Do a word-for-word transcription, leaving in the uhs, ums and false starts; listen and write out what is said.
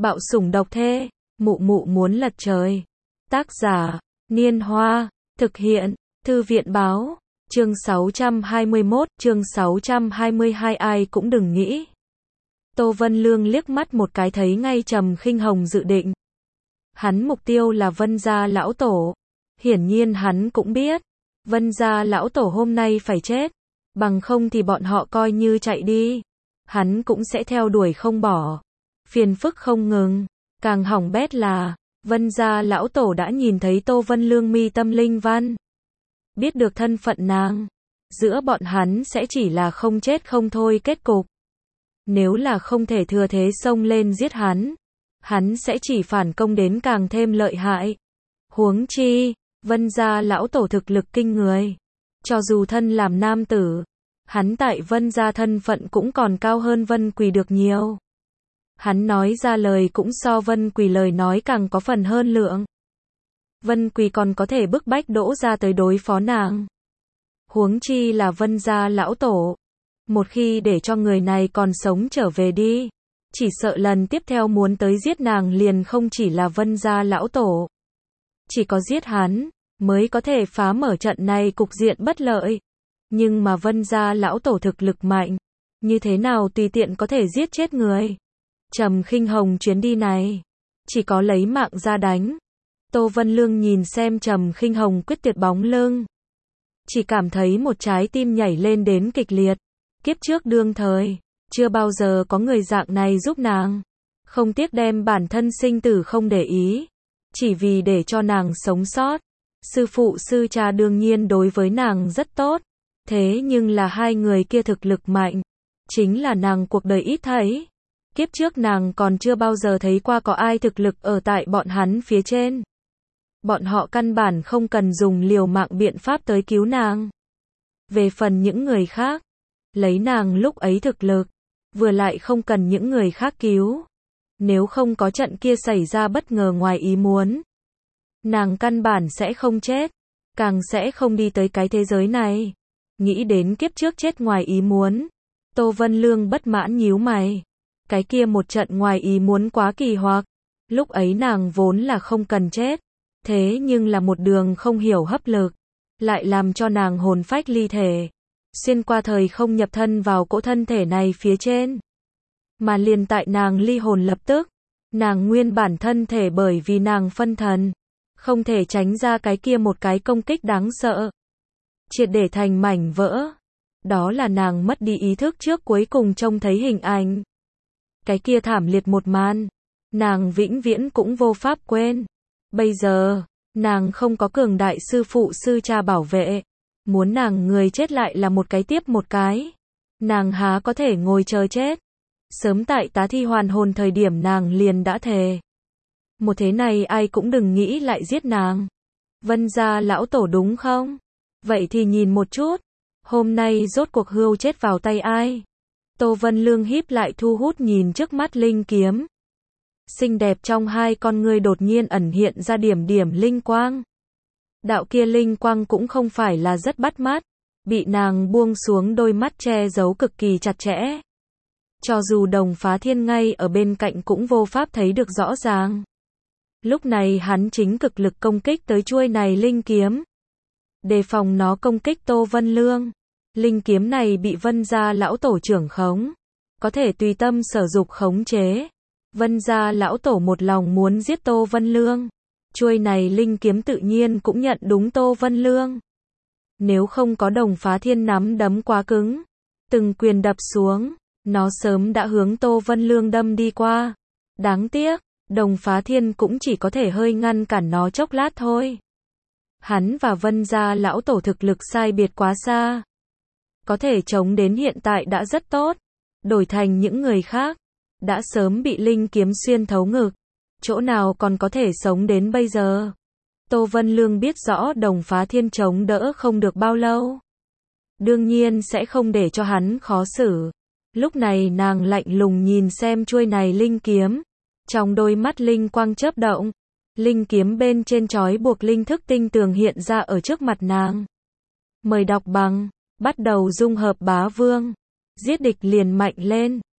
Bạo sủng độc thê, mụ mụ muốn lật trời. Tác giả, Niên Hoa, thực hiện, Thư viện Báo, chương sáu trăm hai mươi mốt, chương sáu trăm hai mươi hai ai cũng đừng nghĩ. Tô Vân Lương liếc mắt một cái thấy ngay Trầm Khinh Hồng dự định. Hắn mục tiêu là Vân gia lão tổ. Hiển nhiên hắn cũng biết, Vân gia lão tổ hôm nay phải chết, bằng không thì bọn họ coi như chạy đi, hắn cũng sẽ theo đuổi không bỏ. Phiền phức không ngừng, càng hỏng bét là, Vân gia lão tổ đã nhìn thấy Tô Vân Lương mi tâm linh văn. Biết được thân phận nàng, giữa bọn hắn sẽ chỉ là không chết không thôi kết cục. Nếu là không thể thừa thế xông lên giết hắn, hắn sẽ chỉ phản công đến càng thêm lợi hại. Huống chi, Vân gia lão tổ thực lực kinh người. Cho dù thân làm nam tử, hắn tại Vân gia thân phận cũng còn cao hơn Vân Quỳ được nhiều. Hắn nói ra lời cũng so Vân Quỳ lời nói càng có phần hơn lượng. Vân Quỳ còn có thể bức bách Đỗ gia tới đối phó nàng. Huống chi là Vân gia lão tổ. Một khi để cho người này còn sống trở về đi, chỉ sợ lần tiếp theo muốn tới giết nàng liền không chỉ là Vân gia lão tổ. Chỉ có giết hắn, mới có thể phá mở trận này cục diện bất lợi. Nhưng mà Vân gia lão tổ thực lực mạnh, như thế nào tùy tiện có thể giết chết người. Trầm Khinh Hồng chuyến đi này, chỉ có lấy mạng ra đánh. Tô Vân Lương nhìn xem Trầm Khinh Hồng quyết tuyệt bóng lưng, chỉ cảm thấy một trái tim nhảy lên đến kịch liệt. Kiếp trước đương thời, chưa bao giờ có người dạng này giúp nàng, không tiếc đem bản thân sinh tử không để ý, chỉ vì để cho nàng sống sót. Sư phụ sư cha đương nhiên đối với nàng rất tốt, thế nhưng là hai người kia thực lực mạnh, chính là nàng cuộc đời ít thấy. Kiếp trước nàng còn chưa bao giờ thấy qua có ai thực lực ở tại bọn hắn phía trên. Bọn họ căn bản không cần dùng liều mạng biện pháp tới cứu nàng. Về phần những người khác, lấy nàng lúc ấy thực lực, vừa lại không cần những người khác cứu. Nếu không có trận kia xảy ra bất ngờ ngoài ý muốn, nàng căn bản sẽ không chết, càng sẽ không đi tới cái thế giới này. Nghĩ đến kiếp trước chết ngoài ý muốn, Tô Vân Lương bất mãn nhíu mày. Cái kia một trận ngoài ý muốn quá kỳ hoặc, lúc ấy nàng vốn là không cần chết, thế nhưng là một đường không hiểu hấp lực, lại làm cho nàng hồn phách ly thể, xuyên qua thời không nhập thân vào cỗ thân thể này phía trên. Mà liền tại nàng ly hồn lập tức, nàng nguyên bản thân thể bởi vì nàng phân thần, không thể tránh ra cái kia một cái công kích đáng sợ, triệt để thành mảnh vỡ. Đó là nàng mất đi ý thức trước cuối cùng trông thấy hình ảnh. Cái kia thảm liệt một màn, nàng vĩnh viễn cũng vô pháp quên. Bây giờ, nàng không có cường đại sư phụ sư cha bảo vệ, muốn nàng người chết lại là một cái tiếp một cái. Nàng há có thể ngồi chờ chết. Sớm tại tá thi hoàn hồn thời điểm nàng liền đã thề, một thế này ai cũng đừng nghĩ lại giết nàng. Vân gia lão tổ đúng không? Vậy thì nhìn một chút, hôm nay rốt cuộc hươu chết vào tay ai? Tô Vân Lương híp lại thu hút nhìn trước mắt linh kiếm. Xinh đẹp trong hai con ngươi đột nhiên ẩn hiện ra điểm điểm linh quang. Đạo kia linh quang cũng không phải là rất bắt mắt, bị nàng buông xuống đôi mắt che giấu cực kỳ chặt chẽ. Cho dù Đồng Phá Thiên ngay ở bên cạnh cũng vô pháp thấy được rõ ràng. Lúc này hắn chính cực lực công kích tới chuôi này linh kiếm, đề phòng nó công kích Tô Vân Lương. Linh kiếm này bị Vân gia lão tổ trưởng khống, có thể tùy tâm sở dục khống chế. Vân gia lão tổ một lòng muốn giết Tô Vân Lương, chuôi này linh kiếm tự nhiên cũng nhận đúng Tô Vân Lương. Nếu không có Đồng Phá Thiên nắm đấm quá cứng, từng quyền đập xuống, nó sớm đã hướng Tô Vân Lương đâm đi qua. Đáng tiếc, Đồng Phá Thiên cũng chỉ có thể hơi ngăn cản nó chốc lát thôi. Hắn và Vân gia lão tổ thực lực sai biệt quá xa, có thể chống đến hiện tại đã rất tốt. Đổi thành những người khác, đã sớm bị linh kiếm xuyên thấu ngực, chỗ nào còn có thể sống đến bây giờ. Tô Vân Lương biết rõ Đồng Phá Thiên chống đỡ không được bao lâu, đương nhiên sẽ không để cho hắn khó xử. Lúc này nàng lạnh lùng nhìn xem chuôi này linh kiếm, trong đôi mắt linh quang chớp động, linh kiếm bên trên trói buộc linh thức tinh tường hiện ra ở trước mặt nàng. Mời đọc bằng, bắt đầu dung hợp bá vương, giết địch liền mạnh lên.